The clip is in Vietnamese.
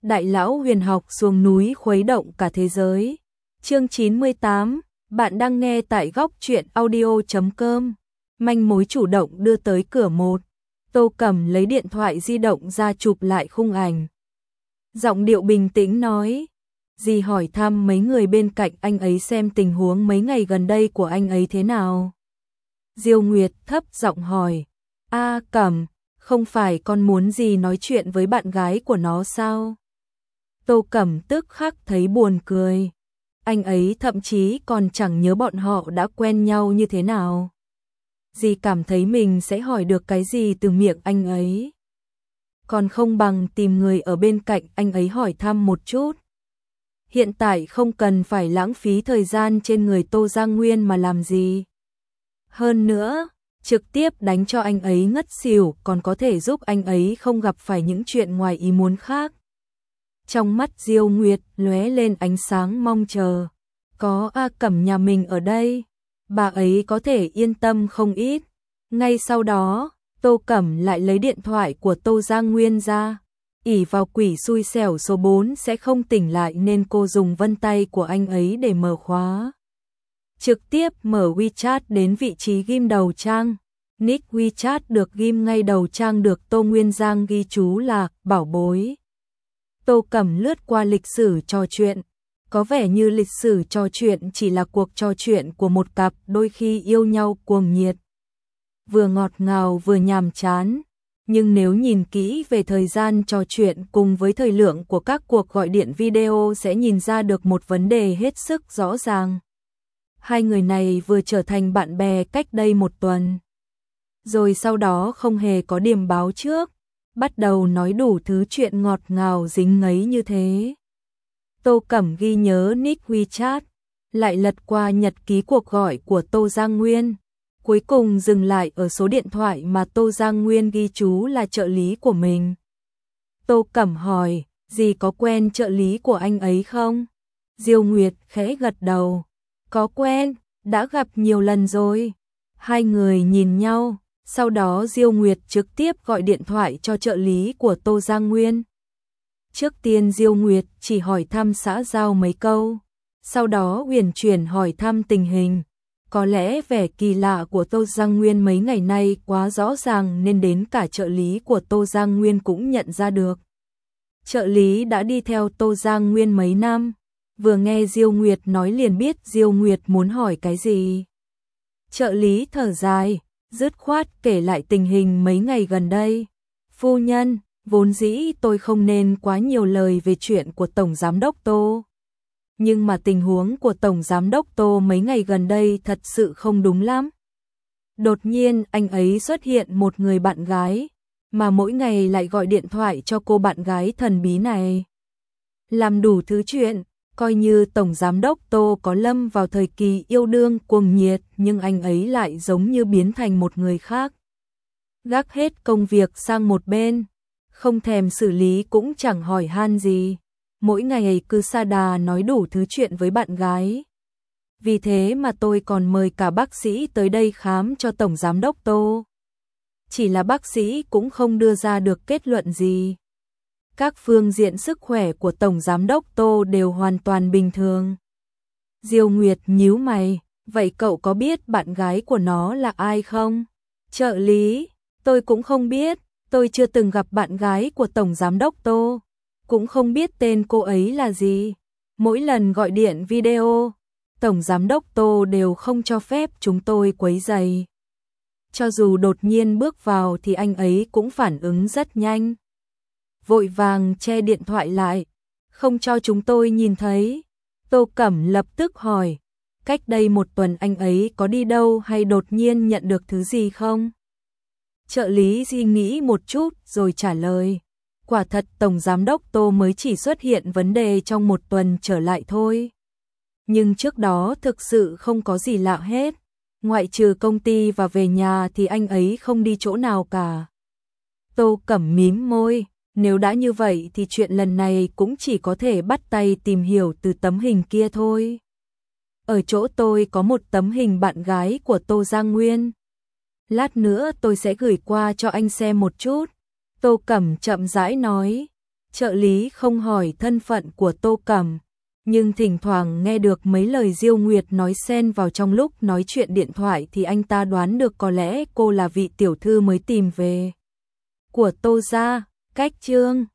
Đại lão huyền học xuống núi khuấy động cả thế giới. Chương 98, bạn đang nghe tại góc truyện audio.com. Manh mối chủ động đưa tới cửa một. Tô Cẩm lấy điện thoại di động ra chụp lại khung ảnh. Giọng điệu bình tĩnh nói, dì hỏi thăm mấy người bên cạnh anh ấy xem tình huống mấy ngày gần đây của anh ấy thế nào. Diêu Nguyệt thấp giọng hỏi, Cẩm, không phải con muốn gì nói chuyện với bạn gái của nó sao? Tô Cẩm tức khắc thấy buồn cười. Anh ấy thậm chí còn chẳng nhớ bọn họ đã quen nhau như thế nào. Dì cảm thấy mình sẽ hỏi được cái gì từ miệng anh ấy. Còn không bằng tìm người ở bên cạnh anh ấy hỏi thăm một chút. Hiện tại không cần phải lãng phí thời gian trên người Tô Giang Nguyên mà làm gì. Hơn nữa, trực tiếp đánh cho anh ấy ngất xỉu còn có thể giúp anh ấy không gặp phải những chuyện ngoài ý muốn khác. Trong mắt Diêu Nguyệt lóe lên ánh sáng mong chờ. Có Cẩm nhà mình ở đây, bà ấy có thể yên tâm không ít. Ngay sau đó, Tô Cẩm lại lấy điện thoại của Tô Giang Nguyên ra. Ỷ vào quỷ xui xẻo số 4 sẽ không tỉnh lại nên cô dùng vân tay của anh ấy để mở khóa. Trực tiếp mở WeChat đến vị trí ghim đầu trang. Nick WeChat được ghim ngay đầu trang được Tô Nguyên Giang ghi chú là bảo bối. Tô Cẩm lướt qua lịch sử trò chuyện. Có vẻ như lịch sử trò chuyện chỉ là cuộc trò chuyện của một cặp đôi khi yêu nhau cuồng nhiệt. Vừa ngọt ngào vừa nhàm chán. Nhưng nếu nhìn kỹ về thời gian trò chuyện cùng với thời lượng của các cuộc gọi điện video sẽ nhìn ra được một vấn đề hết sức rõ ràng. Hai người này vừa trở thành bạn bè cách đây một tuần. Rồi sau đó không hề có điểm báo trước. Bắt đầu nói đủ thứ chuyện ngọt ngào dính ngấy như thế. Tô Cẩm ghi nhớ nick WeChat, lại lật qua nhật ký cuộc gọi của Tô Giang Nguyên. Cuối cùng dừng lại ở số điện thoại mà Tô Giang Nguyên ghi chú là trợ lý của mình. Tô Cẩm hỏi, dì có quen trợ lý của anh ấy không? Diêu Nguyệt khẽ gật đầu. Có quen, đã gặp nhiều lần rồi. Hai người nhìn nhau. Sau đó Diêu Nguyệt trực tiếp gọi điện thoại cho trợ lý của Tô Giang Nguyên. Trước tiên Diêu Nguyệt chỉ hỏi thăm xã giao mấy câu, sau đó uyển chuyển hỏi thăm tình hình. Có lẽ vẻ kỳ lạ của Tô Giang Nguyên mấy ngày nay quá rõ ràng nên đến cả trợ lý của Tô Giang Nguyên cũng nhận ra được. Trợ lý đã đi theo Tô Giang Nguyên mấy năm, vừa nghe Diêu Nguyệt nói liền biết Diêu Nguyệt muốn hỏi cái gì. Trợ lý thở dài, dứt khoát kể lại tình hình mấy ngày gần đây. Phu nhân, vốn dĩ tôi không nên quá nhiều lời về chuyện của Tổng Giám đốc Tô. Nhưng mà tình huống của Tổng Giám đốc Tô mấy ngày gần đây thật sự không đúng lắm. Đột nhiên anh ấy xuất hiện một người bạn gái, mà mỗi ngày lại gọi điện thoại cho cô bạn gái thần bí này. Làm đủ thứ chuyện. Coi như Tổng Giám đốc Tô có lâm vào thời kỳ yêu đương cuồng nhiệt nhưng anh ấy lại giống như biến thành một người khác. Gác hết công việc sang một bên, không thèm xử lý cũng chẳng hỏi han gì. Mỗi ngày cứ sa đà nói đủ thứ chuyện với bạn gái. Vì thế mà tôi còn mời cả bác sĩ tới đây khám cho Tổng Giám đốc Tô. Chỉ là bác sĩ cũng không đưa ra được kết luận gì. Các phương diện sức khỏe của Tổng Giám đốc Tô đều hoàn toàn bình thường. Diêu Nguyệt nhíu mày, vậy cậu có biết bạn gái của nó là ai không? Trợ lý, tôi cũng không biết, tôi chưa từng gặp bạn gái của Tổng Giám đốc Tô, cũng không biết tên cô ấy là gì. Mỗi lần gọi điện video, Tổng Giám đốc Tô đều không cho phép chúng tôi quấy rầy. Cho dù đột nhiên bước vào thì anh ấy cũng phản ứng rất nhanh. Vội vàng che điện thoại lại, không cho chúng tôi nhìn thấy. Tô Cẩm lập tức hỏi, cách đây một tuần anh ấy có đi đâu hay đột nhiên nhận được thứ gì không? Trợ lý suy nghĩ một chút rồi trả lời, quả thật Tổng Giám đốc Tô mới chỉ xuất hiện vấn đề trong một tuần trở lại thôi. Nhưng trước đó thực sự không có gì lạ hết, ngoại trừ công ty và về nhà thì anh ấy không đi chỗ nào cả. Tô Cẩm mím môi. Nếu đã như vậy thì chuyện lần này cũng chỉ có thể bắt tay tìm hiểu từ tấm hình kia thôi. Ở chỗ tôi có một tấm hình bạn gái của Tô Giang Nguyên. Lát nữa tôi sẽ gửi qua cho anh xem một chút. Tô Cẩm chậm rãi nói. Trợ lý không hỏi thân phận của Tô Cẩm, nhưng thỉnh thoảng nghe được mấy lời Diêu Nguyệt nói xen vào trong lúc nói chuyện điện thoại thì anh ta đoán được có lẽ cô là vị tiểu thư mới tìm về của Tô gia. Cách chương